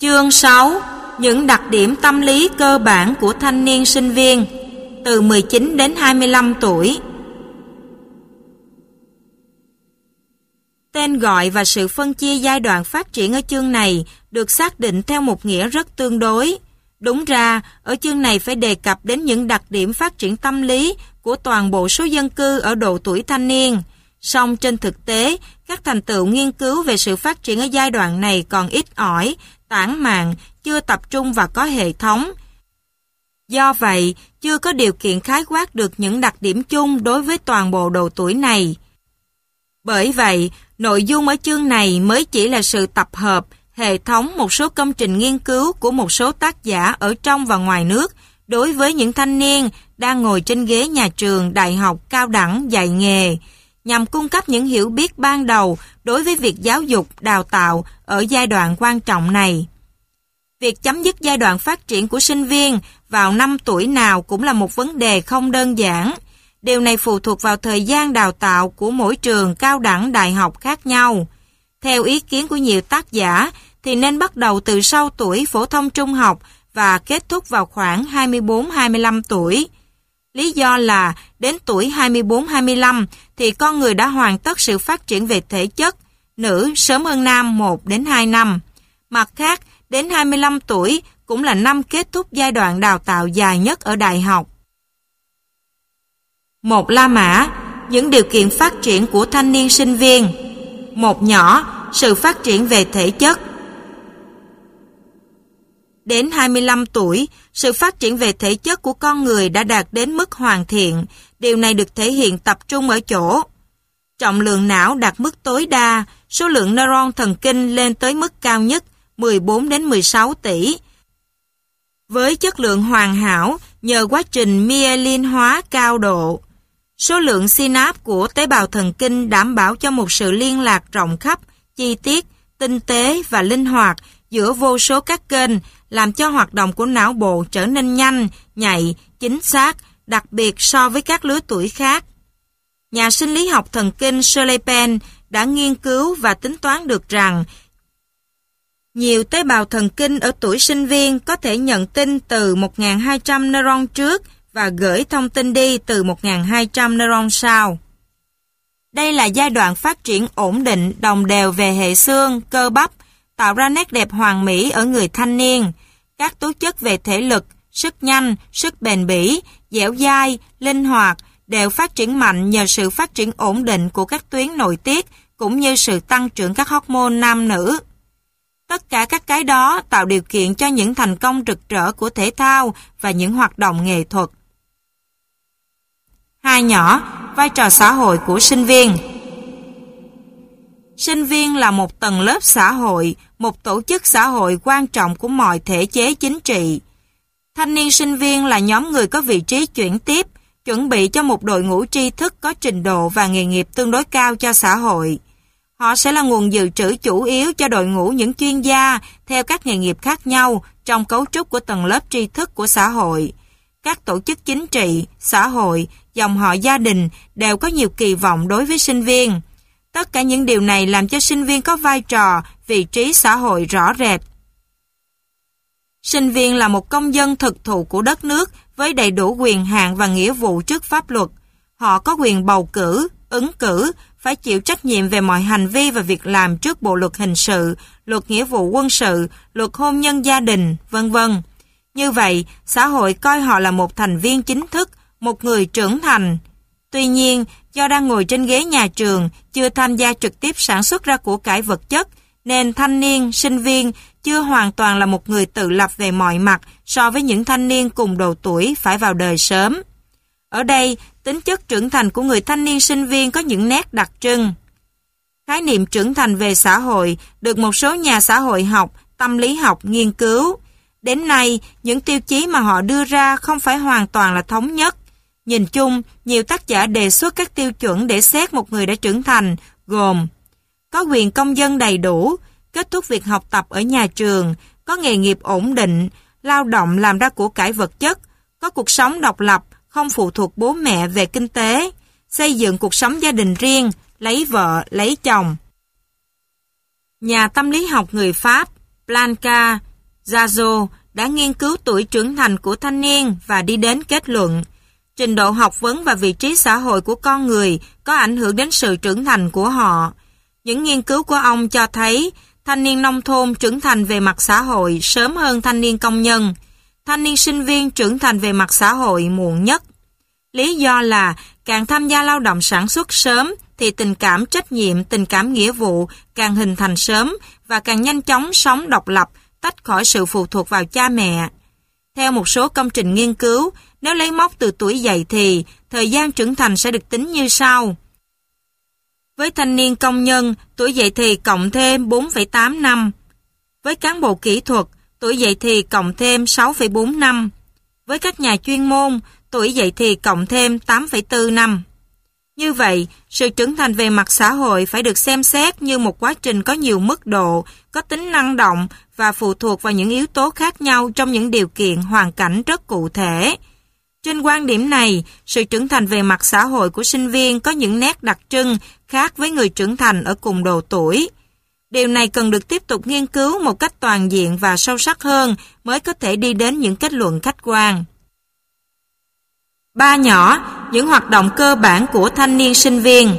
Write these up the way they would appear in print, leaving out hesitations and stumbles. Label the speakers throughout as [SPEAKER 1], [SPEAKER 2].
[SPEAKER 1] Chương 6. Những đặc điểm tâm lý cơ bản của thanh niên sinh viên từ 19 đến 25 tuổi. Tên gọi và sự phân chia giai đoạn phát triển ở chương này được xác định theo một nghĩa rất tương đối. Đúng ra, ở chương này phải đề cập đến những đặc điểm phát triển tâm lý của toàn bộ số dân cư ở độ tuổi thanh niên. Song trên thực tế, các thành tựu nghiên cứu về sự phát triển ở giai đoạn này còn ít ỏi, tản mạn, chưa tập trung và có hệ thống. Do vậy, chưa có điều kiện khái quát được những đặc điểm chung đối với toàn bộ độ tuổi này. Bởi vậy, nội dung ở chương này mới chỉ là sự tập hợp, hệ thống một số công trình nghiên cứu của một số tác giả ở trong và ngoài nước đối với những thanh niên đang ngồi trên ghế nhà trường, đại học, cao đẳng, dạy nghề, nhằm cung cấp những hiểu biết ban đầu đối với việc giáo dục, đào tạo ở giai đoạn quan trọng này. Việc chấm dứt giai đoạn phát triển của sinh viên vào năm tuổi nào cũng là một vấn đề không đơn giản. Điều này phụ thuộc vào thời gian đào tạo của mỗi trường cao đẳng đại học khác nhau. Theo ý kiến của nhiều tác giả thì nên bắt đầu từ sau tuổi phổ thông trung học và kết thúc vào khoảng 24-25 tuổi. Lý do là đến tuổi 24-25 thì con người đã hoàn tất sự phát triển về thể chất, nữ sớm hơn nam 1 đến 2 năm. Mặt khác, đến 25 tuổi cũng là năm kết thúc giai đoạn đào tạo dài nhất ở đại học. Một La Mã, những điều kiện phát triển của thanh niên sinh viên. Một nhỏ, sự phát triển về thể chất. Đến 25 tuổi, sự phát triển về thể chất của con người đã đạt đến mức hoàn thiện. Điều này được thể hiện tập trung ở chỗ trọng lượng não đạt mức tối đa, số lượng neuron thần kinh lên tới mức cao nhất 14 đến 16 tỷ. Với chất lượng hoàn hảo nhờ quá trình myelin hóa cao độ, số lượng synapse của tế bào thần kinh đảm bảo cho một sự liên lạc rộng khắp, chi tiết, tinh tế và linh hoạt giữa vô số các kênh, làm cho hoạt động của não bộ trở nên nhanh, nhạy, chính xác, đặc biệt so với các lứa tuổi khác. Nhà sinh lý học thần kinh Shirley Penn đã nghiên cứu và tính toán được rằng nhiều tế bào thần kinh ở tuổi sinh viên có thể nhận tin từ 1.200 neuron trước và gửi thông tin đi từ 1.200 neuron sau. Đây là giai đoạn phát triển ổn định, đồng đều về hệ xương, cơ bắp, tạo ra nét đẹp hoàn mỹ ở người thanh niên. Các tố chất về thể lực, sức nhanh, sức bền bỉ, dẻo dai, linh hoạt đều phát triển mạnh nhờ sự phát triển ổn định của các tuyến nội tiết cũng như sự tăng trưởng các hormone nam nữ. Tất cả các cái đó tạo điều kiện cho những thành công rực rỡ của thể thao và những hoạt động nghệ thuật. Hai nhỏ, vai trò xã hội của sinh viên. Sinh viên là một tầng lớp xã hội, một tổ chức xã hội quan trọng của mọi thể chế chính trị. Thanh niên sinh viên là nhóm người có vị trí chuyển tiếp, chuẩn bị cho một đội ngũ tri thức có trình độ và nghề nghiệp tương đối cao cho xã hội. Họ sẽ là nguồn dự trữ chủ yếu cho đội ngũ những chuyên gia theo các nghề nghiệp khác nhau trong cấu trúc của tầng lớp tri thức của xã hội. Các tổ chức chính trị, xã hội, dòng họ gia đình đều có nhiều kỳ vọng đối với sinh viên. Tất cả những điều này làm cho sinh viên có vai trò, vị trí xã hội rõ rệt. Sinh viên là một công dân thực thụ của đất nước với đầy đủ quyền hạn và nghĩa vụ trước pháp luật. Họ có quyền bầu cử, ứng cử, phải chịu trách nhiệm về mọi hành vi và việc làm trước bộ luật hình sự, luật nghĩa vụ quân sự, luật hôn nhân gia đình, vân vân. Như vậy, xã hội coi họ là một thành viên chính thức, một người trưởng thành. Tuy nhiên, do đang ngồi trên ghế nhà trường, chưa tham gia trực tiếp sản xuất ra của cải vật chất, nên thanh niên, sinh viên chưa hoàn toàn là một người tự lập về mọi mặt so với những thanh niên cùng độ tuổi phải vào đời sớm. Ở đây, tính chất trưởng thành của người thanh niên sinh viên có những nét đặc trưng. Khái niệm trưởng thành về xã hội được một số nhà xã hội học, tâm lý học nghiên cứu. Đến nay, những tiêu chí mà họ đưa ra không phải hoàn toàn là thống nhất. Nhìn chung, nhiều tác giả đề xuất các tiêu chuẩn để xét một người đã trưởng thành, gồm có quyền công dân đầy đủ, kết thúc việc học tập ở nhà trường, có nghề nghiệp ổn định, lao động làm ra của cải vật chất, có cuộc sống độc lập, không phụ thuộc bố mẹ về kinh tế, xây dựng cuộc sống gia đình riêng, lấy vợ, lấy chồng. Nhà tâm lý học người Pháp Blanca Zazo đã nghiên cứu tuổi trưởng thành của thanh niên và đi đến kết luận trình độ học vấn và vị trí xã hội của con người có ảnh hưởng đến sự trưởng thành của họ. Những nghiên cứu của ông cho thấy thanh niên nông thôn trưởng thành về mặt xã hội sớm hơn thanh niên công nhân. Thanh niên sinh viên trưởng thành về mặt xã hội muộn nhất. Lý do là càng tham gia lao động sản xuất sớm thì tình cảm trách nhiệm, tình cảm nghĩa vụ càng hình thành sớm và càng nhanh chóng sống độc lập, tách khỏi sự phụ thuộc vào cha mẹ. Theo một số công trình nghiên cứu, nếu lấy mốc từ tuổi dậy thì, thời gian trưởng thành sẽ được tính như sau. Với thanh niên công nhân, tuổi dậy thì cộng thêm 4,8 năm. Với cán bộ kỹ thuật, tuổi dậy thì cộng thêm 6,4 năm. Với các nhà chuyên môn, tuổi dậy thì cộng thêm 8,4 năm. Như vậy, sự trưởng thành về mặt xã hội phải được xem xét như một quá trình có nhiều mức độ, có tính năng động và phụ thuộc vào những yếu tố khác nhau trong những điều kiện hoàn cảnh rất cụ thể. Trên quan điểm này, sự trưởng thành về mặt xã hội của sinh viên có những nét đặc trưng khác với người trưởng thành ở cùng độ tuổi. Điều này cần được tiếp tục nghiên cứu một cách toàn diện và sâu sắc hơn mới có thể đi đến những kết luận khách quan. 3 nhỏ, những hoạt động cơ bản của thanh niên sinh viên.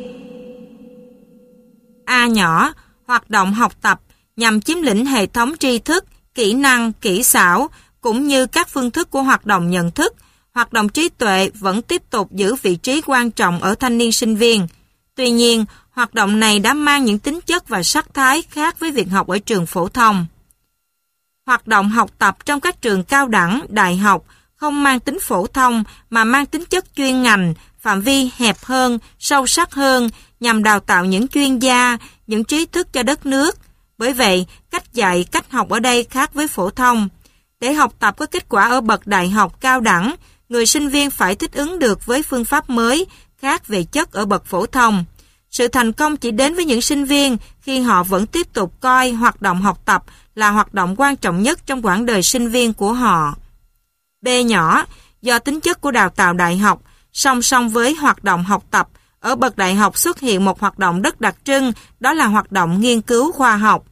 [SPEAKER 1] A nhỏ, hoạt động học tập nhằm chiếm lĩnh hệ thống tri thức, kỹ năng, kỹ xảo, cũng như các phương thức của hoạt động nhận thức. Hoạt động trí tuệ vẫn tiếp tục giữ vị trí quan trọng ở thanh niên sinh viên. Tuy nhiên, hoạt động này đã mang những tính chất và sắc thái khác với việc học ở trường phổ thông. Hoạt động học tập trong các trường cao đẳng, đại học không mang tính phổ thông mà mang tính chất chuyên ngành, phạm vi hẹp hơn, sâu sắc hơn, nhằm đào tạo những chuyên gia, những trí thức cho đất nước. Bởi vậy, cách dạy, cách học ở đây khác với phổ thông. Để học tập có kết quả ở bậc đại học cao đẳng, người sinh viên phải thích ứng được với phương pháp mới, khác về chất ở bậc phổ thông. Sự thành công chỉ đến với những sinh viên khi họ vẫn tiếp tục coi hoạt động học tập là hoạt động quan trọng nhất trong quãng đời sinh viên của họ. B nhỏ, do tính chất của đào tạo đại học, song song với hoạt động học tập, ở bậc đại học xuất hiện một hoạt động rất đặc trưng, đó là hoạt động nghiên cứu khoa học.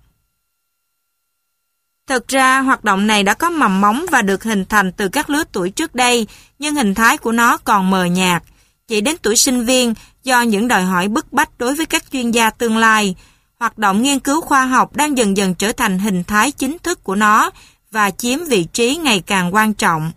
[SPEAKER 1] Thực ra, hoạt động này đã có mầm móng và được hình thành từ các lứa tuổi trước đây, nhưng hình thái của nó còn mờ nhạt. Chỉ đến tuổi sinh viên, do những đòi hỏi bức bách đối với các chuyên gia tương lai, hoạt động nghiên cứu khoa học đang dần dần trở thành hình thái chính thức của nó và chiếm vị trí ngày càng quan trọng.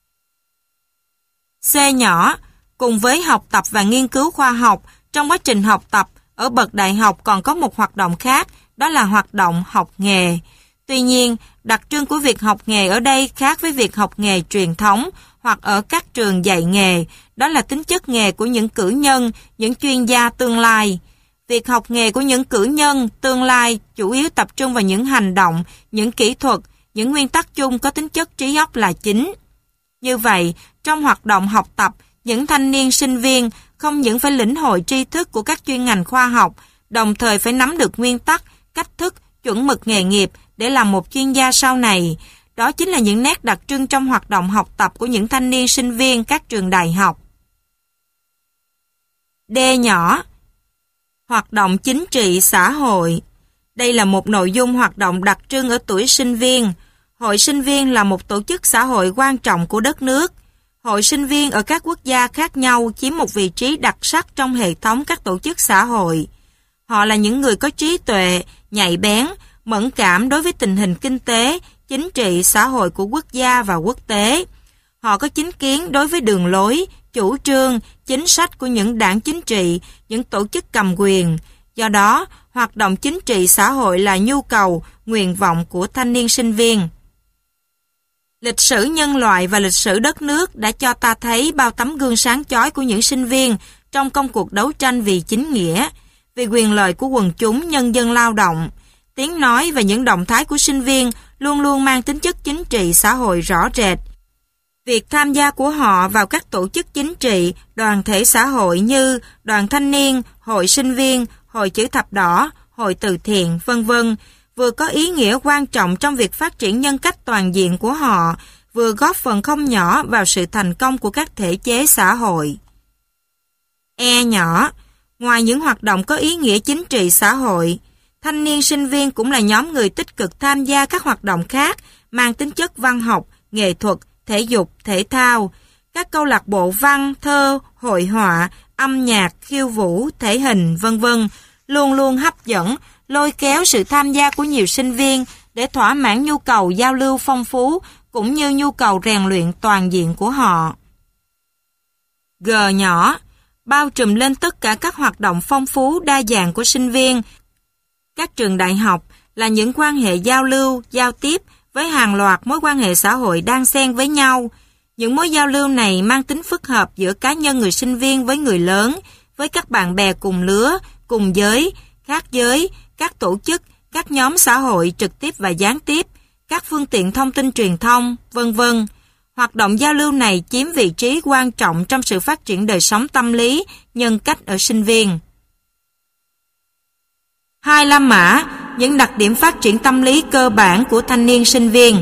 [SPEAKER 1] C nhỏ, cùng với học tập và nghiên cứu khoa học, trong quá trình học tập, ở bậc đại học còn có một hoạt động khác, đó là hoạt động học nghề. Tuy nhiên, đặc trưng của việc học nghề ở đây khác với việc học nghề truyền thống hoặc ở các trường dạy nghề, đó là tính chất nghề của những cử nhân, những chuyên gia tương lai. Việc học nghề của những cử nhân tương lai chủ yếu tập trung vào những hành động, những kỹ thuật, những nguyên tắc chung có tính chất trí óc là chính. Như vậy, trong hoạt động học tập, những thanh niên sinh viên không những phải lĩnh hội tri thức của các chuyên ngành khoa học, đồng thời phải nắm được nguyên tắc, cách thức, chuẩn mực nghề nghiệp để làm một chuyên gia sau này. Đó chính là những nét đặc trưng trong hoạt động học tập của những thanh niên sinh viên các trường đại học. D nhỏ, hoạt động chính trị xã hội. Đây là một nội dung hoạt động đặc trưng ở tuổi sinh viên. Hội sinh viên là một tổ chức xã hội quan trọng của đất nước. Hội sinh viên ở các quốc gia khác nhau chiếm một vị trí đặc sắc trong hệ thống các tổ chức xã hội. Họ là những người có trí tuệ, nhạy bén, mẫn cảm đối với tình hình kinh tế, chính trị, xã hội của quốc gia và quốc tế. Họ có chính kiến đối với đường lối, chủ trương, chính sách của những đảng chính trị, những tổ chức cầm quyền. Do đó, hoạt động chính trị xã hội là nhu cầu, nguyện vọng của thanh niên sinh viên. Lịch sử nhân loại và lịch sử đất nước đã cho ta thấy bao tấm gương sáng chói của những sinh viên trong công cuộc đấu tranh vì chính nghĩa, vì quyền lợi của quần chúng nhân dân lao động. Tiếng nói và những động thái của sinh viên luôn luôn mang tính chất chính trị xã hội rõ rệt. Việc tham gia của họ vào các tổ chức chính trị, đoàn thể xã hội như đoàn thanh niên, hội sinh viên, hội chữ thập đỏ, hội từ thiện, v.v. vừa có ý nghĩa quan trọng trong việc phát triển nhân cách toàn diện của họ, vừa góp phần không nhỏ vào sự thành công của các thể chế xã hội. E nhỏ, ngoài những hoạt động có ý nghĩa chính trị xã hội, Thanh niên sinh viên cũng là nhóm người tích cực tham gia các hoạt động khác mang tính chất văn học, nghệ thuật, thể dục, thể thao. Các câu lạc bộ văn, thơ, hội họa, âm nhạc, khiêu vũ, thể hình, v.v. luôn luôn hấp dẫn, lôi kéo sự tham gia của nhiều sinh viên để thỏa mãn nhu cầu giao lưu phong phú cũng như nhu cầu rèn luyện toàn diện của họ. G nhỏ, bao trùm lên tất cả các hoạt động phong phú đa dạng của sinh viên. Các trường đại học là những quan hệ giao lưu, giao tiếp với hàng loạt mối quan hệ xã hội đan xen với nhau. Những mối giao lưu này mang tính phức hợp giữa cá nhân người sinh viên với người lớn, với các bạn bè cùng lứa, cùng giới, khác giới, các tổ chức, các nhóm xã hội trực tiếp và gián tiếp, các phương tiện thông tin truyền thông, v.v. Hoạt động giao lưu này chiếm vị trí quan trọng trong sự phát triển đời sống tâm lý, nhân cách ở sinh viên. 2. La mã, những đặc điểm phát triển tâm lý cơ bản của thanh niên sinh viên.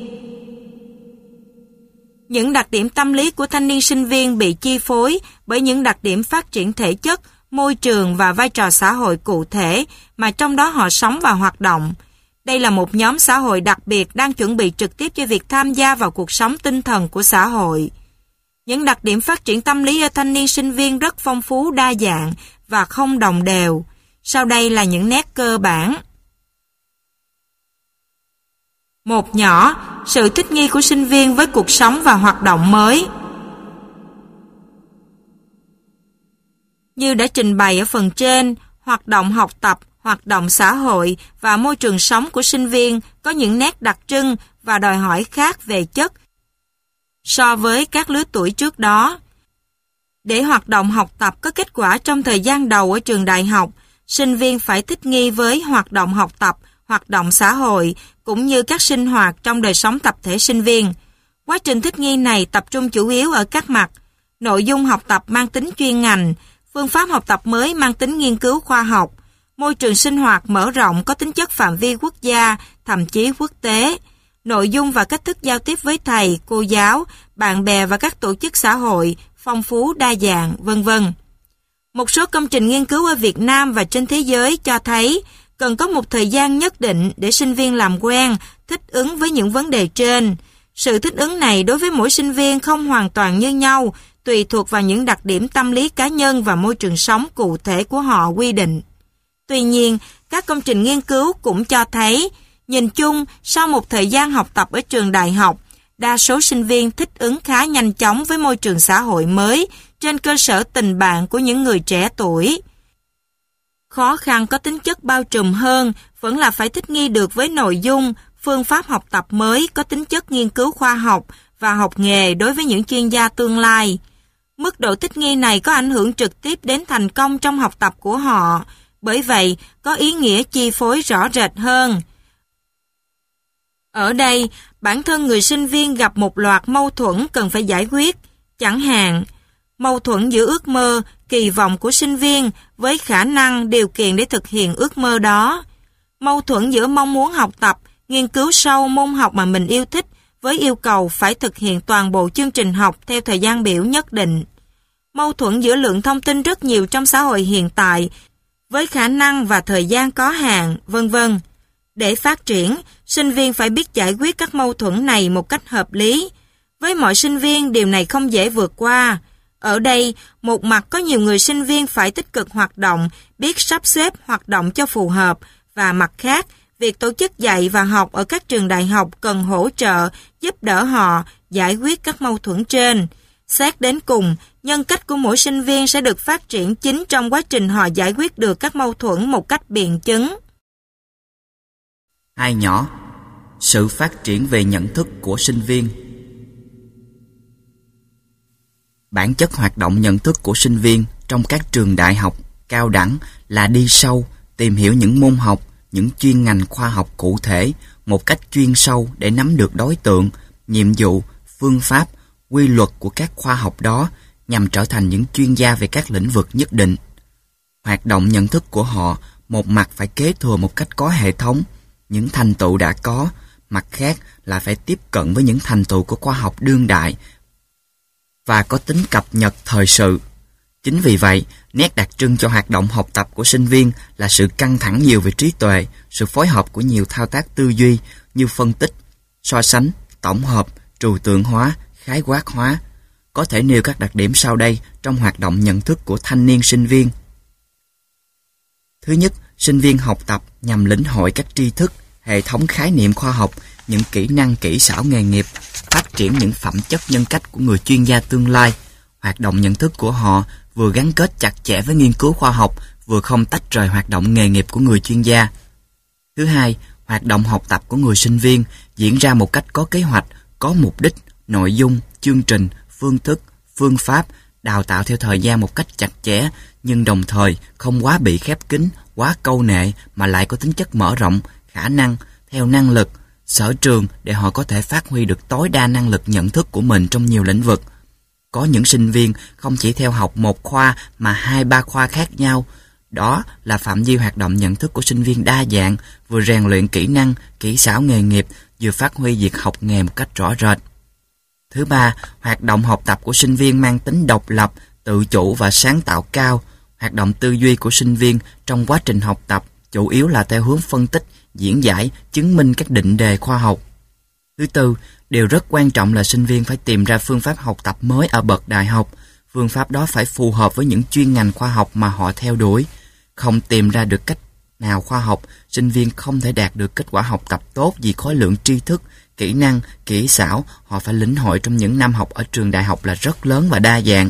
[SPEAKER 1] Những đặc điểm tâm lý của thanh niên sinh viên bị chi phối bởi những đặc điểm phát triển thể chất, môi trường và vai trò xã hội cụ thể mà trong đó họ sống và hoạt động. Đây là một nhóm xã hội đặc biệt đang chuẩn bị trực tiếp cho việc tham gia vào cuộc sống tinh thần của xã hội. Những đặc điểm phát triển tâm lý ở thanh niên sinh viên rất phong phú đa dạng và không đồng đều. Sau đây là những nét cơ bản. 1 nhỏ, sự thích nghi của sinh viên với cuộc sống và hoạt động mới. Như đã trình bày ở phần trên, hoạt động học tập, hoạt động xã hội và môi trường sống của sinh viên có những nét đặc trưng và đòi hỏi khác về chất so với các lứa tuổi trước đó. Để hoạt động học tập có kết quả trong thời gian đầu ở trường đại học, sinh viên phải thích nghi với hoạt động học tập, hoạt động xã hội, cũng như các sinh hoạt trong đời sống tập thể sinh viên. Quá trình thích nghi này tập trung chủ yếu ở các mặt: nội dung học tập mang tính chuyên ngành, phương pháp học tập mới mang tính nghiên cứu khoa học, môi trường sinh hoạt mở rộng có tính chất phạm vi quốc gia, thậm chí quốc tế, nội dung và cách thức giao tiếp với thầy, cô giáo, bạn bè và các tổ chức xã hội, phong phú đa dạng, v.v. Một số công trình nghiên cứu ở Việt Nam và trên thế giới cho thấy cần có một thời gian nhất định để sinh viên làm quen, thích ứng với những vấn đề trên. Sự thích ứng này đối với mỗi sinh viên không hoàn toàn như nhau, tùy thuộc vào những đặc điểm tâm lý cá nhân và môi trường sống cụ thể của họ quy định. Tuy nhiên, các công trình nghiên cứu cũng cho thấy, nhìn chung, sau một thời gian học tập ở trường đại học, đa số sinh viên thích ứng khá nhanh chóng với môi trường xã hội mới trên cơ sở tình bạn của những người trẻ tuổi. Khó khăn có tính chất bao trùm hơn vẫn là phải thích nghi được với nội dung, phương pháp học tập mới có tính chất nghiên cứu khoa học và học nghề đối với những chuyên gia tương lai. Mức độ thích nghi này có ảnh hưởng trực tiếp đến thành công trong học tập của họ, bởi vậy có ý nghĩa chi phối rõ rệt hơn. Ở đây, bản thân người sinh viên gặp một loạt mâu thuẫn cần phải giải quyết, chẳng hạn mâu thuẫn giữa ước mơ, kỳ vọng của sinh viên với khả năng, điều kiện để thực hiện ước mơ đó. Mâu thuẫn giữa mong muốn học tập, nghiên cứu sâu môn học mà mình yêu thích với yêu cầu phải thực hiện toàn bộ chương trình học theo thời gian biểu nhất định. Mâu thuẫn giữa lượng thông tin rất nhiều trong xã hội hiện tại với khả năng và thời gian có hạn, v.v. Để phát triển, sinh viên phải biết giải quyết các mâu thuẫn này một cách hợp lý. Với mọi sinh viên, điều này không dễ vượt qua. Ở đây, một mặt có nhiều người sinh viên phải tích cực hoạt động, biết sắp xếp hoạt động cho phù hợp, và mặt khác, việc tổ chức dạy và học ở các trường đại học cần hỗ trợ, giúp đỡ họ giải quyết các mâu thuẫn trên. Xét đến cùng, nhân cách của mỗi sinh viên sẽ được phát triển chính trong quá trình họ giải quyết được các mâu thuẫn một cách biện chứng.
[SPEAKER 2] 2 nhỏ, sự phát triển về nhận thức của sinh viên. Bản chất hoạt động nhận thức của sinh viên trong các trường đại học, cao đẳng là đi sâu, tìm hiểu những môn học, những chuyên ngành khoa học cụ thể một cách chuyên sâu để nắm được đối tượng, nhiệm vụ, phương pháp, quy luật của các khoa học đó nhằm trở thành những chuyên gia về các lĩnh vực nhất định. Hoạt động nhận thức của họ một mặt phải kế thừa một cách có hệ thống những thành tựu đã có, mặt khác là phải tiếp cận với những thành tựu của khoa học đương đại và có tính cập nhật thời sự. Chính vì vậy, Nét đặc trưng cho hoạt động học tập của sinh viên là sự căng thẳng nhiều về trí tuệ, sự phối hợp của nhiều thao tác tư duy như phân tích, so sánh, tổng hợp, trừu tượng hóa, khái quát hóa. Có thể nêu các đặc điểm sau đây trong hoạt động nhận thức của thanh niên sinh viên. Thứ nhất, sinh viên học tập nhằm lĩnh hội các tri thức, hệ thống khái niệm khoa học, những kỹ năng kỹ xảo nghề nghiệp, phát triển những phẩm chất nhân cách của người chuyên gia tương lai. Hoạt động nhận thức của họ vừa gắn kết chặt chẽ với nghiên cứu khoa học, vừa không tách rời hoạt động nghề nghiệp của người chuyên gia. Thứ hai, hoạt động học tập của người sinh viên diễn ra một cách có kế hoạch, có mục đích, nội dung, chương trình, phương thức, phương pháp, đào tạo theo thời gian một cách chặt chẽ, nhưng đồng thời không quá bị khép kín, quá câu nệ mà lại có tính chất mở rộng, khả năng, theo năng lực, sở trường để họ có thể phát huy được tối đa năng lực nhận thức của mình trong nhiều lĩnh vực. Có những sinh viên không chỉ theo học một khoa mà 2-3 khoa khác nhau. Đó là phạm vi hoạt động nhận thức của sinh viên đa dạng, vừa rèn luyện kỹ năng, kỹ xảo nghề nghiệp, vừa phát huy việc học nghề một cách rõ rệt. Thứ ba, hoạt động học tập của sinh viên mang tính độc lập, tự chủ và sáng tạo cao. Hoạt động tư duy của sinh viên trong quá trình học tập chủ yếu là theo hướng phân tích, diễn giải, chứng minh các định đề khoa học. Thứ tư, điều rất quan trọng là sinh viên phải tìm ra phương pháp học tập mới ở bậc đại học. Phương pháp đó phải phù hợp với những chuyên ngành khoa học mà họ theo đuổi. Không tìm ra được cách nào khoa học, sinh viên không thể đạt được kết quả học tập tốt vì khối lượng tri thức, kỹ năng, kỹ xảo họ phải lĩnh hội trong những năm học ở trường đại học là rất lớn và đa dạng.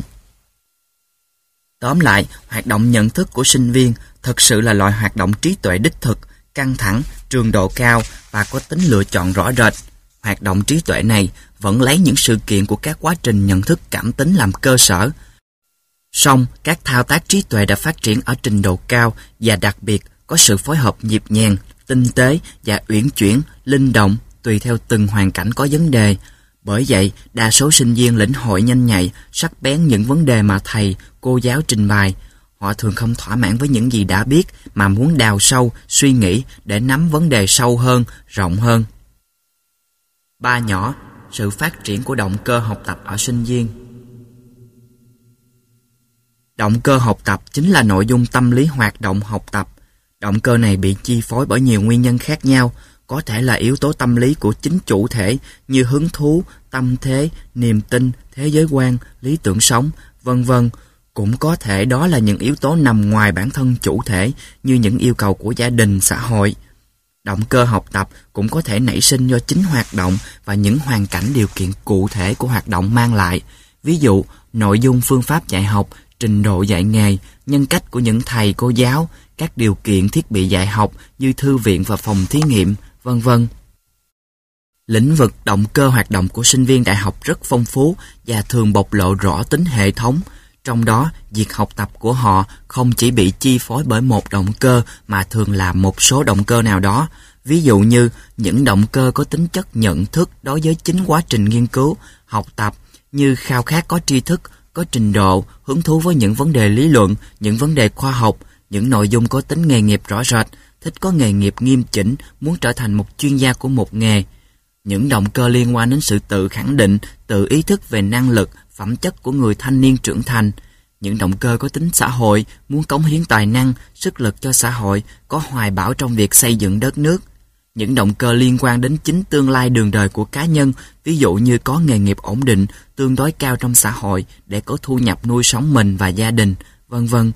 [SPEAKER 2] Tóm lại, hoạt động nhận thức của sinh viên thực sự là loại hoạt động trí tuệ đích thực, căng thẳng, trường độ cao và có tính lựa chọn rõ rệt. Hoạt động trí tuệ này vẫn lấy những sự kiện của các quá trình nhận thức cảm tính làm cơ sở. Song, các thao tác trí tuệ đã phát triển ở trình độ cao và đặc biệt có sự phối hợp nhịp nhàng, tinh tế và uyển chuyển, linh động tùy theo từng hoàn cảnh có vấn đề. Bởi vậy, đa số sinh viên lĩnh hội nhanh nhạy, sắc bén những vấn đề mà thầy, cô giáo trình bày. Họ thường không thỏa mãn với những gì đã biết mà muốn đào sâu, suy nghĩ để nắm vấn đề sâu hơn, rộng hơn. 3 nhỏ, sự phát triển của động cơ học tập ở sinh viên. Động cơ học tập chính là nội dung tâm lý hoạt động học tập. Động cơ này bị chi phối bởi nhiều nguyên nhân khác nhau, có thể là yếu tố tâm lý của chính chủ thể như hứng thú, tâm thế, niềm tin, thế giới quan, lý tưởng sống, vân vân. Cũng có thể đó là những yếu tố nằm ngoài bản thân chủ thể như những yêu cầu của gia đình, xã hội. Động cơ học tập cũng có thể nảy sinh do chính hoạt động và những hoàn cảnh điều kiện cụ thể của hoạt động mang lại. Ví dụ, nội dung phương pháp dạy học, trình độ dạy nghề, nhân cách của những thầy cô giáo, các điều kiện thiết bị dạy học như thư viện và phòng thí nghiệm, vân vân. Lĩnh vực động cơ hoạt động của sinh viên đại học rất phong phú và thường bộc lộ rõ tính hệ thống. Trong đó, việc học tập của họ không chỉ bị chi phối bởi một động cơ mà thường là một số động cơ nào đó. Ví dụ như những động cơ có tính chất nhận thức đối với chính quá trình nghiên cứu, học tập như khao khát có tri thức, có trình độ, hứng thú với những vấn đề lý luận, những vấn đề khoa học, những nội dung có tính nghề nghiệp rõ rệt, thích có nghề nghiệp nghiêm chỉnh, muốn trở thành một chuyên gia của một nghề. Những động cơ liên quan đến sự tự khẳng định, tự ý thức về năng lực, phẩm chất của người thanh niên trưởng thành. Những động cơ có tính xã hội, muốn cống hiến tài năng, sức lực cho xã hội, có hoài bão trong việc xây dựng đất nước. Những động cơ liên quan đến chính tương lai đường đời của cá nhân, ví dụ như có nghề nghiệp ổn định, tương đối cao trong xã hội để có thu nhập nuôi sống mình và gia đình, vân vân.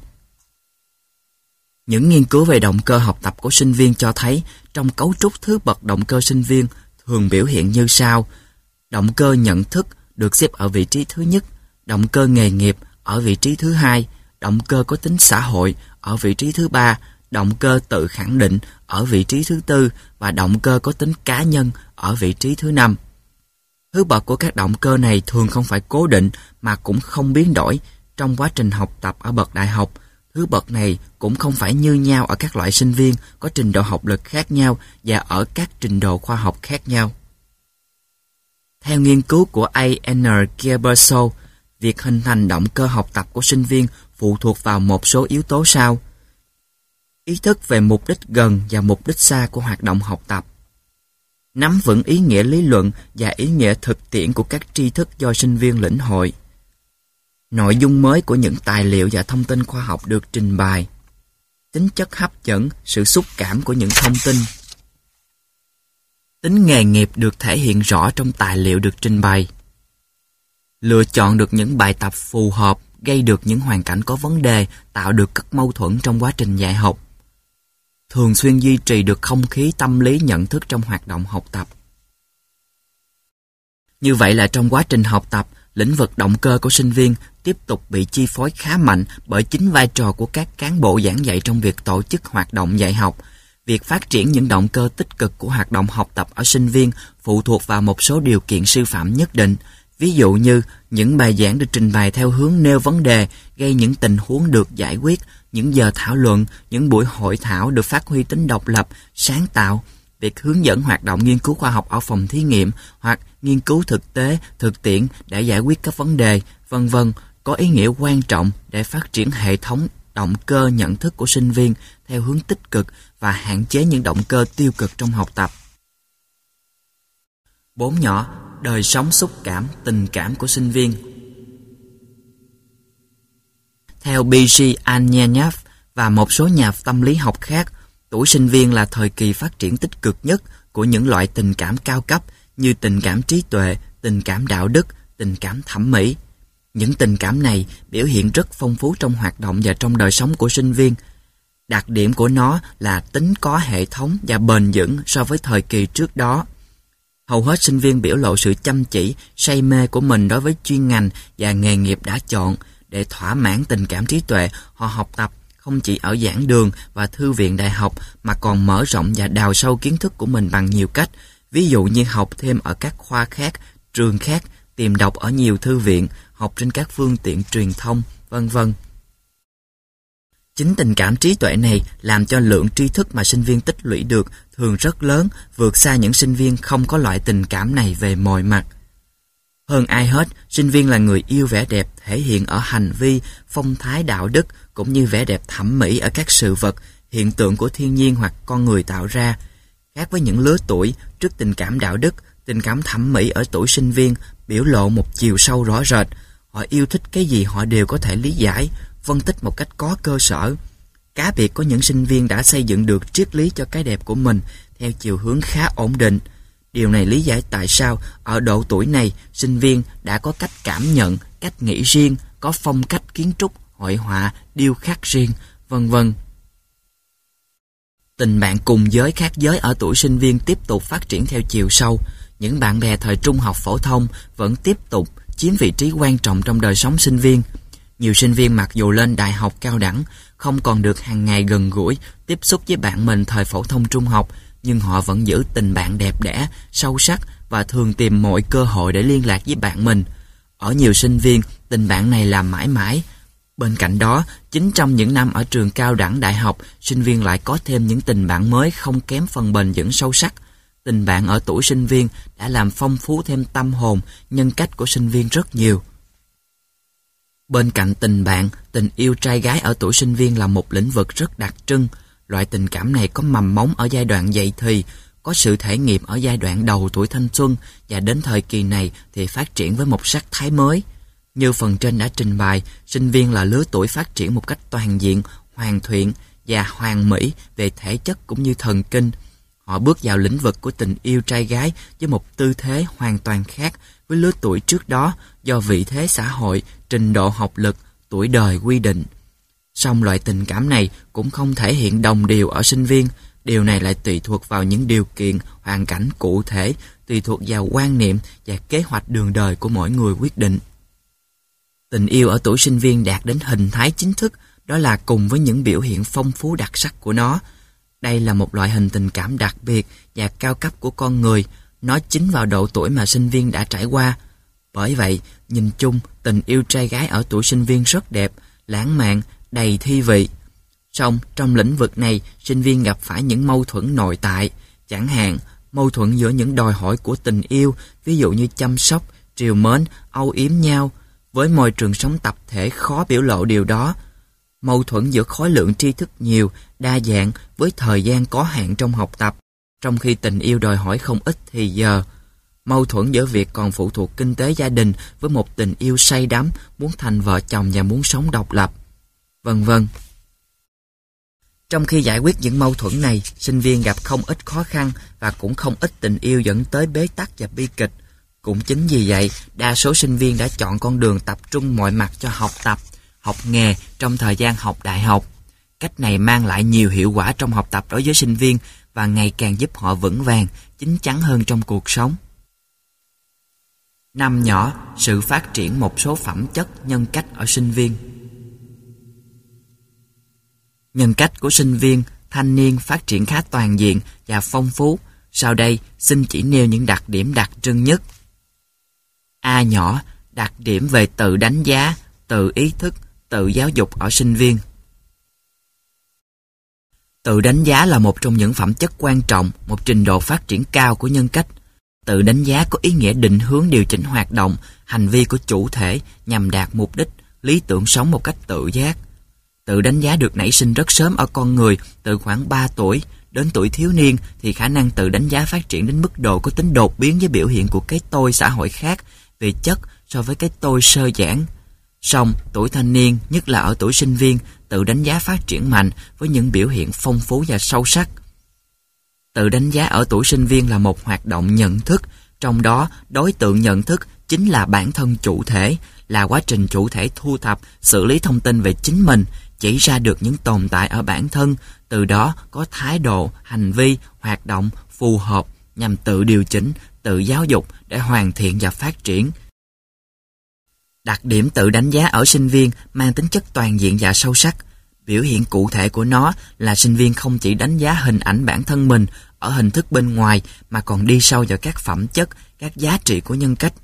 [SPEAKER 2] Những nghiên cứu về động cơ học tập của sinh viên cho thấy trong cấu trúc thứ bậc động cơ sinh viên thường biểu hiện như sau. Động cơ nhận thức được xếp ở vị trí thứ nhất, động cơ nghề nghiệp ở vị trí thứ hai, động cơ có tính xã hội ở vị trí thứ ba, động cơ tự khẳng định ở vị trí thứ tư và động cơ có tính cá nhân ở vị trí thứ năm. Thứ bậc của các động cơ này thường không phải cố định mà cũng không biến đổi trong quá trình học tập ở bậc đại học. Thứ bậc này cũng không phải như nhau ở các loại sinh viên có trình độ học lực khác nhau và ở các trình độ khoa học khác nhau. Theo nghiên cứu của A.N. Gilberto, việc hình thành động cơ học tập của sinh viên phụ thuộc vào một số yếu tố sau. Ý thức về mục đích gần và mục đích xa của hoạt động học tập. Nắm vững ý nghĩa lý luận và ý nghĩa thực tiễn của các tri thức do sinh viên lĩnh hội. Nội dung mới của những tài liệu và thông tin khoa học được trình bày, tính chất hấp dẫn, sự xúc cảm của những thông tin. Tính nghề nghiệp được thể hiện rõ trong tài liệu được trình bày. Lựa chọn được những bài tập phù hợp, gây được những hoàn cảnh có vấn đề, tạo được các mâu thuẫn trong quá trình dạy học. Thường xuyên duy trì được không khí tâm lý nhận thức trong hoạt động học tập. Như vậy là trong quá trình học tập, lĩnh vực động cơ của sinh viên tiếp tục bị chi phối khá mạnh bởi chính vai trò của các cán bộ giảng dạy trong việc tổ chức hoạt động dạy học. Việc phát triển những động cơ tích cực của hoạt động học tập ở sinh viên phụ thuộc vào một số điều kiện sư phạm nhất định. Ví dụ như những bài giảng được trình bày theo hướng nêu vấn đề, gây những tình huống được giải quyết, những giờ thảo luận, những buổi hội thảo được phát huy tính độc lập, sáng tạo, việc hướng dẫn hoạt động nghiên cứu khoa học ở phòng thí nghiệm hoặc nghiên cứu thực tế, thực tiễn để giải quyết các vấn đề, v.v. có ý nghĩa quan trọng để phát triển hệ thống động cơ nhận thức của sinh viên theo hướng tích cực và hạn chế những động cơ tiêu cực trong học tập. 4 nhỏ, đời sống xúc cảm, tình cảm của sinh viên. Theo B.G. Anyanyev và một số nhà tâm lý học khác, tuổi sinh viên là thời kỳ phát triển tích cực nhất của những loại tình cảm cao cấp như tình cảm trí tuệ, tình cảm đạo đức, tình cảm thẩm mỹ. Những tình cảm này biểu hiện rất phong phú trong hoạt động và trong đời sống của sinh viên. Đặc điểm của nó là tính có hệ thống và bền vững so với thời kỳ trước đó. Hầu hết sinh viên biểu lộ sự chăm chỉ, say mê của mình đối với chuyên ngành và nghề nghiệp đã chọn. Để thỏa mãn tình cảm trí tuệ, họ học tập không chỉ ở giảng đường và thư viện đại học mà còn mở rộng và đào sâu kiến thức của mình bằng nhiều cách. Ví dụ như học thêm ở các khoa khác, trường khác, tìm đọc ở nhiều thư viện, học trên các phương tiện truyền thông, v.v. Chính tình cảm trí tuệ này làm cho lượng tri thức mà sinh viên tích lũy được thường rất lớn, vượt xa những sinh viên không có loại tình cảm này về mọi mặt. Hơn ai hết, sinh viên là người yêu vẻ đẹp thể hiện ở hành vi, phong thái đạo đức cũng như vẻ đẹp thẩm mỹ ở các sự vật, hiện tượng của thiên nhiên hoặc con người tạo ra. Khác với những lứa tuổi, trước tình cảm đạo đức, tình cảm thẩm mỹ ở tuổi sinh viên biểu lộ một chiều sâu rõ rệt. Họ yêu thích cái gì họ đều có thể lý giải, phân tích một cách có cơ sở. Cá biệt có những sinh viên đã xây dựng được triết lý cho cái đẹp của mình theo chiều hướng khá ổn định. Điều này lý giải tại sao ở độ tuổi này, sinh viên đã có cách cảm nhận, cách nghĩ riêng, có phong cách kiến trúc, hội họa, điêu khắc riêng, v.v. Tình bạn cùng giới khác giới ở tuổi sinh viên tiếp tục phát triển theo chiều sâu. Những bạn bè thời trung học phổ thông vẫn tiếp tục chiếm vị trí quan trọng trong đời sống sinh viên. Nhiều sinh viên mặc dù lên đại học cao đẳng, không còn được hàng ngày gần gũi, tiếp xúc với bạn mình thời phổ thông trung học, nhưng họ vẫn giữ tình bạn đẹp đẽ, sâu sắc và thường tìm mọi cơ hội để liên lạc với bạn mình. Ở nhiều sinh viên, tình bạn này là mãi mãi. Bên cạnh đó, chính trong những năm ở trường cao đẳng đại học, sinh viên lại có thêm những tình bạn mới không kém phần bền vững sâu sắc. Tình bạn ở tuổi sinh viên đã làm phong phú thêm tâm hồn, nhân cách của sinh viên rất nhiều. Bên cạnh tình bạn, tình yêu trai gái ở tuổi sinh viên là một lĩnh vực rất đặc trưng. Loại tình cảm này có mầm móng ở giai đoạn dậy thì, có sự thể nghiệm ở giai đoạn đầu tuổi thanh xuân và đến thời kỳ này thì phát triển với một sắc thái mới. Như phần trên đã trình bày, sinh viên là lứa tuổi phát triển một cách toàn diện, hoàn thiện và hoàn mỹ về thể chất cũng như thần kinh. Họ bước vào lĩnh vực của tình yêu trai gái với một tư thế hoàn toàn khác với lứa tuổi trước đó do vị thế xã hội, trình độ học lực, tuổi đời quy định. Song loại tình cảm này cũng không thể hiện đồng đều ở sinh viên. Điều này lại tùy thuộc vào những điều kiện, hoàn cảnh cụ thể, tùy thuộc vào quan niệm và kế hoạch đường đời của mỗi người quyết định. Tình yêu ở tuổi sinh viên đạt đến hình thái chính thức, đó là cùng với những biểu hiện phong phú đặc sắc của nó. Đây là một loại hình tình cảm đặc biệt và cao cấp của con người, nó chính vào độ tuổi mà sinh viên đã trải qua. Bởi vậy, nhìn chung, tình yêu trai gái ở tuổi sinh viên rất đẹp, lãng mạn, đầy thi vị. Song trong lĩnh vực này, sinh viên gặp phải những mâu thuẫn nội tại, chẳng hạn mâu thuẫn giữa những đòi hỏi của tình yêu, ví dụ như chăm sóc, trìu mến, âu yếm nhau, với môi trường sống tập thể khó biểu lộ điều đó. Mâu thuẫn giữa khối lượng tri thức nhiều, đa dạng với thời gian có hạn trong học tập, trong khi tình yêu đòi hỏi không ít thì giờ. mâu thuẫn giữa việc còn phụ thuộc kinh tế gia đình với một tình yêu say đắm, muốn thành vợ chồng và muốn sống độc lập, vân vân. Trong khi giải quyết những mâu thuẫn này, sinh viên gặp không ít khó khăn và cũng không ít tình yêu dẫn tới bế tắc và bi kịch. Cũng chính vì vậy, đa số sinh viên đã chọn con đường tập trung mọi mặt cho học tập, học nghề trong thời gian học đại học. Cách này mang lại nhiều hiệu quả trong học tập đối với sinh viên và ngày càng giúp họ vững vàng, chín chắn hơn trong cuộc sống. 5 nhỏ, sự phát triển một số phẩm chất nhân cách ở sinh viên. Nhân cách của sinh viên, thanh niên phát triển khá toàn diện và phong phú. Sau đây, xin chỉ nêu những đặc điểm đặc trưng nhất. A nhỏ, đặc điểm về tự đánh giá, tự ý thức, tự giáo dục ở sinh viên. Tự đánh giá là một trong những phẩm chất quan trọng, một trình độ phát triển cao của nhân cách. Tự đánh giá có ý nghĩa định hướng điều chỉnh hoạt động, hành vi của chủ thể nhằm đạt mục đích, lý tưởng sống một cách tự giác. Tự đánh giá được nảy sinh rất sớm ở con người, từ khoảng 3 tuổi. Đến tuổi thiếu niên thì khả năng tự đánh giá phát triển đến mức độ có tính đột biến với biểu hiện của cái tôi xã hội khác về chất so với cái tôi sơ giản. Song tuổi thanh niên, nhất là ở tuổi sinh viên, tự đánh giá phát triển mạnh với những biểu hiện phong phú và sâu sắc. Tự đánh giá ở tuổi sinh viên là một hoạt động nhận thức, trong đó đối tượng nhận thức chính là bản thân chủ thể, là quá trình chủ thể thu thập, xử lý thông tin về chính mình, chỉ ra được những tồn tại ở bản thân, từ đó có thái độ, hành vi, hoạt động phù hợp nhằm tự điều chỉnh, tự giáo dục để hoàn thiện và phát triển. Đặc điểm tự đánh giá ở sinh viên mang tính chất toàn diện và sâu sắc. Biểu hiện cụ thể của nó là sinh viên không chỉ đánh giá hình ảnh bản thân mình ở hình thức bên ngoài mà còn đi sâu vào các phẩm chất, các giá trị của nhân cách.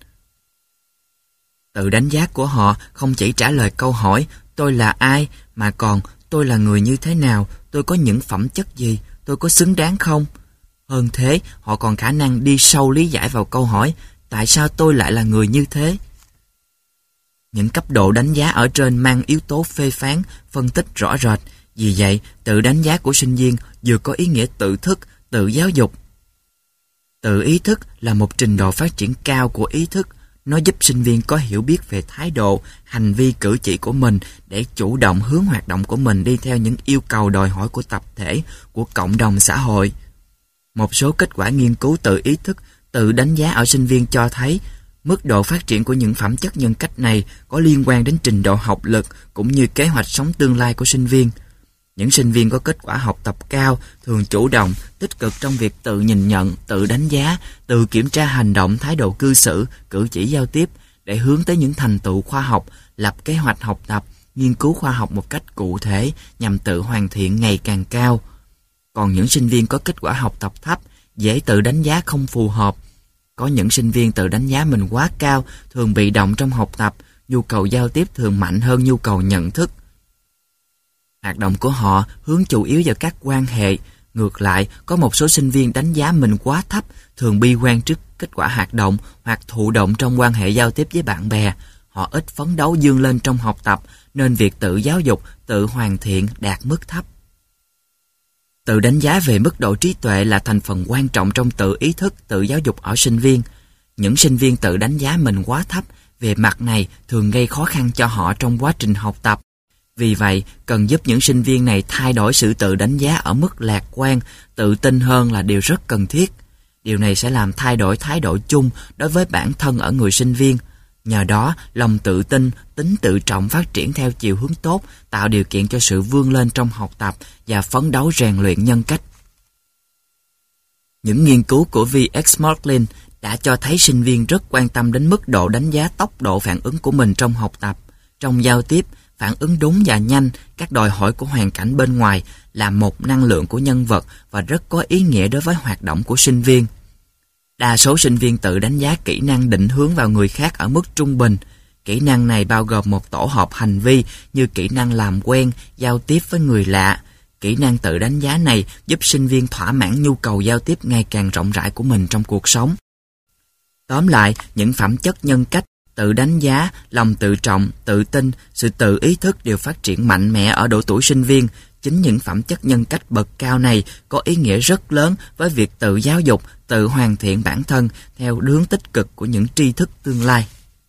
[SPEAKER 2] Tự đánh giá của họ không chỉ trả lời câu hỏi tôi là ai mà còn tôi là người như thế nào, tôi có những phẩm chất gì, tôi có xứng đáng không? Hơn thế, họ còn khả năng đi sâu lý giải vào câu hỏi tại sao tôi lại là người như thế? Những cấp độ đánh giá ở trên mang yếu tố phê phán, phân tích rõ rệt. Vì vậy, tự đánh giá của sinh viên vừa có ý nghĩa tự thức, tự giáo dục. Tự ý thức là một trình độ phát triển cao của ý thức. Nó giúp sinh viên có hiểu biết về thái độ, hành vi cử chỉ của mình để chủ động hướng hoạt động của mình đi theo những yêu cầu đòi hỏi của tập thể, của cộng đồng xã hội. Một số kết quả nghiên cứu tự ý thức, tự đánh giá ở sinh viên cho thấy mức độ phát triển của những phẩm chất nhân cách này có liên quan đến trình độ học lực cũng như kế hoạch sống tương lai của sinh viên. Những sinh viên có kết quả học tập cao thường chủ động, tích cực trong việc tự nhìn nhận, tự đánh giá, tự kiểm tra hành động, thái độ cư xử, cử chỉ giao tiếp để hướng tới những thành tựu khoa học, lập kế hoạch học tập, nghiên cứu khoa học một cách cụ thể nhằm tự hoàn thiện ngày càng cao. Còn những sinh viên có kết quả học tập thấp, dễ tự đánh giá không phù hợp. Có những sinh viên tự đánh giá mình quá cao, thường bị động trong học tập, nhu cầu giao tiếp thường mạnh hơn nhu cầu nhận thức. Hoạt động của họ hướng chủ yếu vào các quan hệ. Ngược lại, có một số sinh viên đánh giá mình quá thấp, thường bi quan trước kết quả hoạt động hoặc thụ động trong quan hệ giao tiếp với bạn bè. Họ ít phấn đấu vươn lên trong học tập, nên việc tự giáo dục, tự hoàn thiện đạt mức thấp. Tự đánh giá về mức độ trí tuệ là thành phần quan trọng trong tự ý thức, tự giáo dục ở sinh viên. Những sinh viên tự đánh giá mình quá thấp, về mặt này thường gây khó khăn cho họ trong quá trình học tập. Vì vậy, cần giúp những sinh viên này thay đổi sự tự đánh giá ở mức lạc quan, tự tin hơn là điều rất cần thiết. Điều này sẽ làm thay đổi thái độ chung đối với bản thân ở người sinh viên. Nhờ đó, lòng tự tin, tính tự trọng phát triển theo chiều hướng tốt, tạo điều kiện cho sự vươn lên trong học tập và phấn đấu rèn luyện nhân cách. Những nghiên cứu của V.X. Marklin đã cho thấy sinh viên rất quan tâm đến mức độ đánh giá tốc độ phản ứng của mình trong học tập, trong giao tiếp. Phản ứng đúng và nhanh các đòi hỏi của hoàn cảnh bên ngoài là một năng lượng của nhân vật và rất có ý nghĩa đối với hoạt động của sinh viên. Đa số sinh viên tự đánh giá kỹ năng định hướng vào người khác ở mức trung bình. Kỹ năng này bao gồm một tổ hợp hành vi như kỹ năng làm quen, giao tiếp với người lạ. Kỹ năng tự đánh giá này giúp sinh viên thỏa mãn nhu cầu giao tiếp ngày càng rộng rãi của mình trong cuộc sống. Tóm lại, những phẩm chất nhân cách, tự đánh giá, lòng tự trọng, tự tin, sự tự ý thức đều phát triển mạnh mẽ ở độ tuổi sinh viên, Chính những phẩm chất nhân cách bậc cao này có ý nghĩa rất lớn với việc tự giáo dục, tự hoàn thiện bản thân theo hướng tích cực của những tri thức tương lai.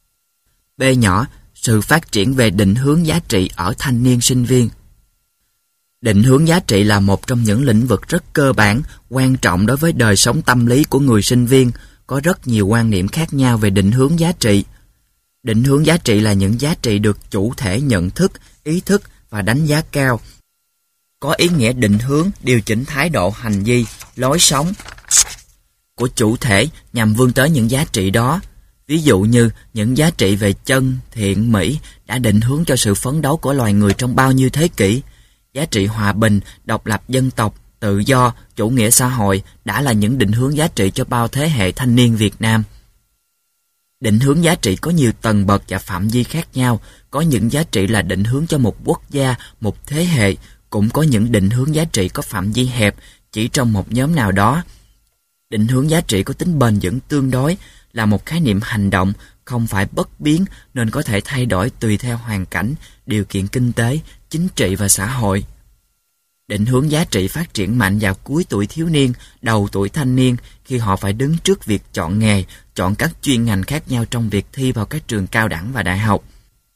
[SPEAKER 2] B nhỏ, sự phát triển về định hướng giá trị ở thanh niên sinh viên. Định hướng giá trị là một trong những lĩnh vực rất cơ bản, quan trọng đối với đời sống tâm lý của người sinh viên. Có rất nhiều quan niệm khác nhau về định hướng giá trị. Định hướng giá trị là những giá trị được chủ thể nhận thức, ý thức và đánh giá cao. Có ý nghĩa định hướng, điều chỉnh thái độ hành vi, lối sống của chủ thể nhằm vươn tới những giá trị đó. Ví dụ như những giá trị về chân, thiện, mỹ đã định hướng cho sự phấn đấu của loài người trong bao nhiêu thế kỷ. Giá trị hòa bình, độc lập dân tộc, tự do, chủ nghĩa xã hội đã là những định hướng giá trị cho bao thế hệ thanh niên Việt Nam. Định hướng giá trị có nhiều tầng bậc và phạm vi khác nhau. Có những giá trị là định hướng cho một quốc gia, một thế hệ. Cũng có những định hướng giá trị có phạm vi hẹp, chỉ trong một nhóm nào đó. Định hướng giá trị có tính bền vững tương đối, là một khái niệm hành động, không phải bất biến nên có thể thay đổi tùy theo hoàn cảnh, điều kiện kinh tế, chính trị và xã hội. Định hướng giá trị phát triển mạnh vào cuối tuổi thiếu niên, đầu tuổi thanh niên khi họ phải đứng trước việc chọn nghề, chọn các chuyên ngành khác nhau trong việc thi vào các trường cao đẳng và đại học.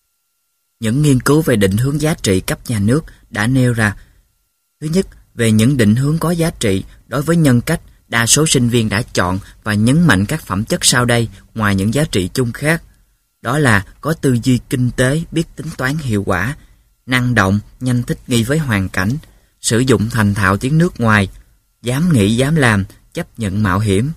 [SPEAKER 2] Những nghiên cứu về định hướng giá trị cấp nhà nước đã nêu ra: thứ nhất, về những định hướng có giá trị đối với nhân cách, đa số sinh viên đã chọn và nhấn mạnh các phẩm chất sau đây ngoài những giá trị chung khác. Đó là có tư duy kinh tế, biết tính toán hiệu quả, năng động, nhanh thích nghi với hoàn cảnh, sử dụng thành thạo tiếng nước ngoài, dám nghĩ dám làm, chấp nhận mạo hiểm.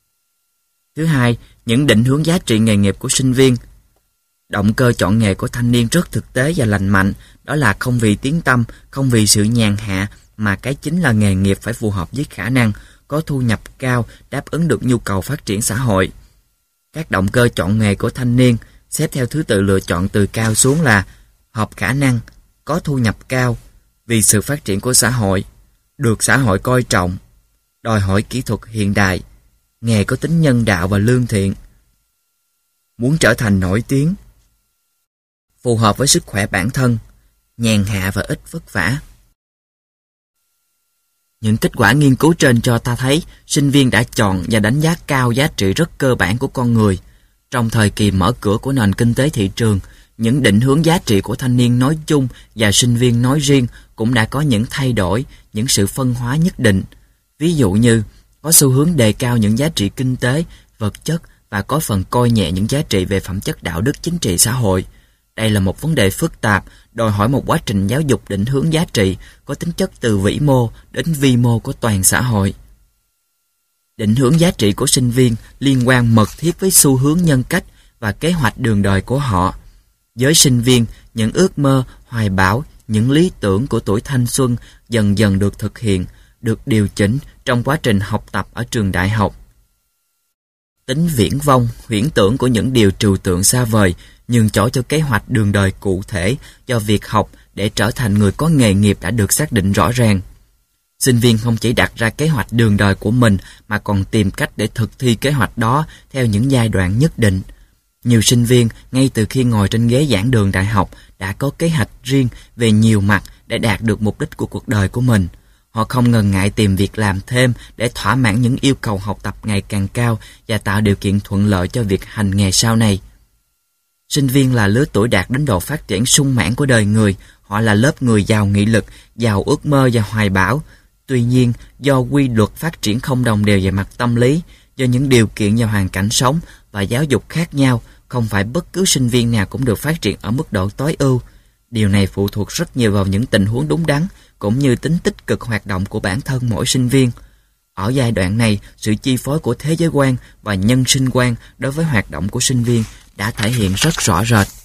[SPEAKER 2] Thứ hai, những định hướng giá trị nghề nghiệp của sinh viên. Động cơ chọn nghề của thanh niên rất thực tế và lành mạnh, đó là không vì tiếng tăm, không vì sự nhàn hạ, mà cái chính là nghề nghiệp phải phù hợp với khả năng, có thu nhập cao, đáp ứng được nhu cầu phát triển xã hội. Các động cơ chọn nghề của thanh niên xếp theo thứ tự lựa chọn từ cao xuống là hợp khả năng, có thu nhập cao, vì sự phát triển của xã hội, được xã hội coi trọng, đòi hỏi kỹ thuật hiện đại, nghề có tính nhân đạo và lương thiện, muốn trở thành nổi tiếng, phù hợp với sức khỏe bản thân, nhàn hạ và ít vất vả. Những kết quả nghiên cứu trên cho ta thấy sinh viên đã chọn và đánh giá cao giá trị rất cơ bản của con người. Trong thời kỳ mở cửa của nền kinh tế thị trường, những định hướng giá trị của thanh niên nói chung và sinh viên nói riêng cũng đã có những thay đổi, những sự phân hóa nhất định. Ví dụ như có xu hướng đề cao những giá trị kinh tế, vật chất và có phần coi nhẹ những giá trị về phẩm chất đạo đức chính trị xã hội. Đây là một vấn đề phức tạp, đòi hỏi một quá trình giáo dục định hướng giá trị có tính chất từ vĩ mô đến vi mô của toàn xã hội. Định hướng giá trị của sinh viên liên quan mật thiết với xu hướng nhân cách và kế hoạch đường đời của họ. Với sinh viên, những ước mơ, hoài bão, những lý tưởng của tuổi thanh xuân dần dần được thực hiện, được điều chỉnh trong quá trình học tập ở trường đại học. Tính viển vông, huyễn tưởng của những điều trừu tượng xa vời nhường chỗ cho kế hoạch đường đời cụ thể cho việc học để trở thành người có nghề nghiệp đã được xác định rõ ràng. Sinh viên không chỉ đặt ra kế hoạch đường đời của mình mà còn tìm cách để thực thi kế hoạch đó theo những giai đoạn nhất định. Nhiều sinh viên ngay từ khi ngồi trên ghế giảng đường đại học đã có kế hoạch riêng về nhiều mặt để đạt được mục đích của cuộc đời của mình. Họ không ngần ngại tìm việc làm thêm để thỏa mãn những yêu cầu học tập ngày càng cao và tạo điều kiện thuận lợi cho việc hành nghề sau này. Sinh viên là lứa tuổi đạt đến độ phát triển sung mãn của đời người. Họ là lớp người giàu nghị lực, giàu ước mơ và hoài bão. Tuy nhiên, do quy luật phát triển không đồng đều về mặt tâm lý, do những điều kiện và hoàn cảnh sống và giáo dục khác nhau, không phải bất cứ sinh viên nào cũng được phát triển ở mức độ tối ưu. Điều này phụ thuộc rất nhiều vào những tình huống đúng đắn, cũng như tính tích cực hoạt động của bản thân mỗi sinh viên. Ở giai đoạn này, sự chi phối của thế giới quan và nhân sinh quan đối với hoạt động của sinh viên đã thể hiện rất rõ rệt.